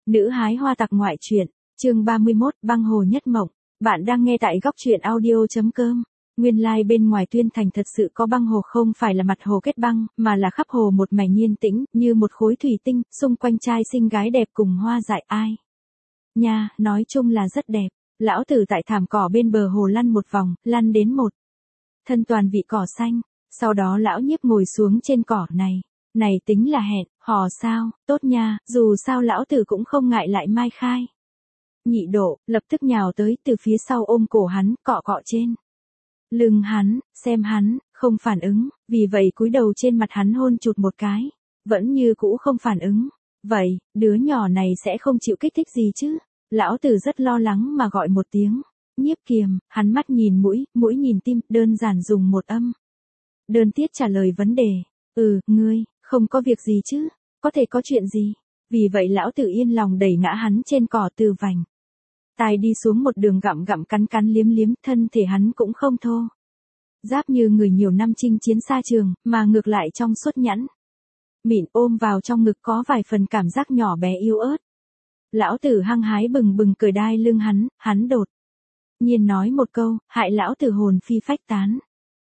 Nữ hái hoa tặc ngoại truyện, chương 31, băng hồ nhất mộng. Bạn đang nghe tại góc truyện audio.com. Nguyên lai bên ngoài Tuyên Thành thật sự có băng hồ, không phải là mặt hồ kết băng, mà là khắp hồ một mảnh yên tĩnh, như một khối thủy tinh, xung quanh trai xinh gái đẹp cùng hoa dại ai. Nha, nói chung là rất đẹp. Lão tử tại thảm cỏ bên bờ hồ lăn một vòng, lăn đến một thân toàn vị cỏ xanh. Sau đó lão Nhiếp ngồi xuống trên cỏ này. Này tính là hẹn, hò sao, tốt nha, dù sao lão tử cũng không ngại lại mai khai. Nhị Độ, lập tức nhào tới từ phía sau ôm cổ hắn, cọ cọ trên lưng hắn, xem hắn, không phản ứng, vì vậy cúi đầu trên mặt hắn hôn chụt một cái, vẫn như cũ không phản ứng. Vậy, đứa nhỏ này sẽ không chịu kích thích gì chứ? Lão tử rất lo lắng mà gọi một tiếng. Nhiếp Kiềm, hắn mắt nhìn mũi, mũi nhìn tim, đơn giản dùng một âm đơn tiết trả lời vấn đề. Ngươi, không có việc gì chứ? Có thể có chuyện gì? Vì vậy lão tử yên lòng đẩy ngã hắn trên cỏ từ vành tai đi xuống một đường gặm gặm cắn cắn liếm liếm, thân thể hắn cũng không thô giáp như người nhiều năm chinh chiến xa trường, mà ngược lại trong suốt nhẵn mịn, ôm vào trong ngực có vài phần cảm giác nhỏ bé yếu ớt. Lão tử hăng hái bừng bừng cười đai lưng hắn đột nhiên nói một câu, hại lão tử hồn phi phách tán.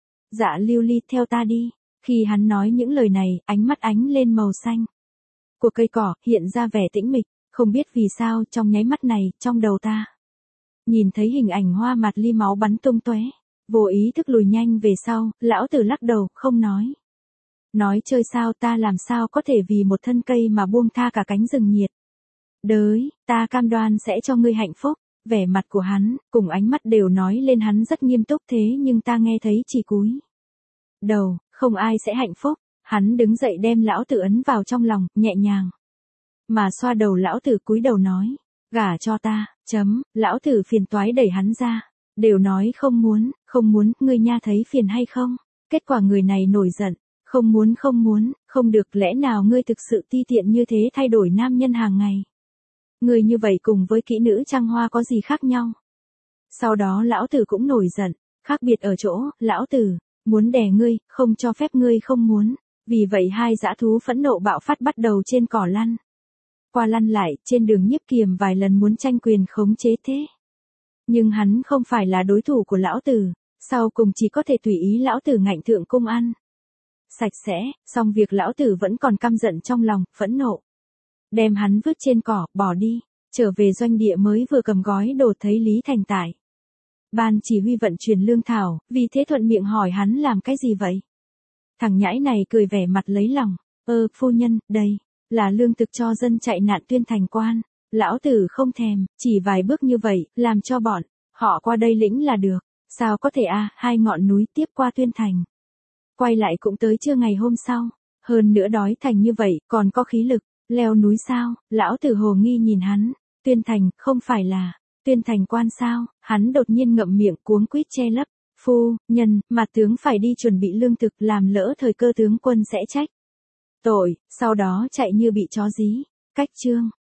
Dạ Lưu Ly, theo ta đi. Khi hắn nói những lời này, ánh mắt ánh lên màu xanh của cây cỏ, hiện ra vẻ tĩnh mịch. Không biết vì sao, trong nháy mắt này, trong đầu ta nhìn thấy hình ảnh hoa mạt ly máu bắn tung tóe. Vô ý thức lùi nhanh về sau, lão tử lắc đầu, không nói. Nói chơi sao, ta làm sao có thể vì một thân cây mà buông tha cả cánh rừng nhiệt đới, ta cam đoan sẽ cho ngươi hạnh phúc. Vẻ mặt của hắn, cùng ánh mắt đều nói lên hắn rất nghiêm túc, thế nhưng ta nghe thấy chỉ cúi đầu, không ai sẽ hạnh phúc. Hắn đứng dậy đem lão tử ấn vào trong lòng, nhẹ nhàng mà xoa đầu lão tử, cúi đầu nói, gả cho ta, lão tử phiền toái đẩy hắn ra, đều nói không muốn, ngươi nha thấy phiền hay không? Kết quả người này nổi giận, không muốn, không được, lẽ nào ngươi thực sự ti tiện như thế thay đổi nam nhân hàng ngày? Ngươi như vậy cùng với kỹ nữ trăng hoa có gì khác nhau? Sau đó lão tử cũng nổi giận, khác biệt ở chỗ, lão tử muốn đè ngươi, không cho phép ngươi không muốn. Vì vậy hai dã thú phẫn nộ bạo phát, bắt đầu trên cỏ lăn qua lăn lại, trên đường Nhiếp Kiềm vài lần muốn tranh quyền khống chế thế. Nhưng hắn không phải là đối thủ của lão tử, sau cùng chỉ có thể tùy ý lão tử ngạnh thượng cung ăn sạch sẽ, xong việc lão tử vẫn còn căm giận trong lòng, phẫn nộ đem hắn vứt trên cỏ, bỏ đi. Trở về doanh địa mới vừa cầm gói đồ thấy Lý Thành tại ban chỉ huy vận chuyển lương thảo, vì thế thuận miệng hỏi hắn làm cái gì vậy. Thằng nhãi này cười vẻ mặt lấy lòng, phu nhân, đây là lương thực cho dân chạy nạn Tuyên Thành quan. Lão tử không thèm, chỉ vài bước như vậy, làm cho bọn họ qua đây lĩnh là được. Sao có thể hai ngọn núi tiếp qua Tuyên Thành, quay lại cũng tới trưa ngày hôm sau. Hơn nữa đói thành như vậy, còn có khí lực leo núi sao? Lão tử hồ nghi nhìn hắn. Tuyên Thành, không phải là Tuyên Thành quan sao? Hắn đột nhiên ngậm miệng, cuống quýt che lấp. Phu nhân, mà tướng phải đi chuẩn bị lương thực, làm lỡ thời cơ tướng quân sẽ trách tội, sau đó chạy như bị chó dí. Cách chương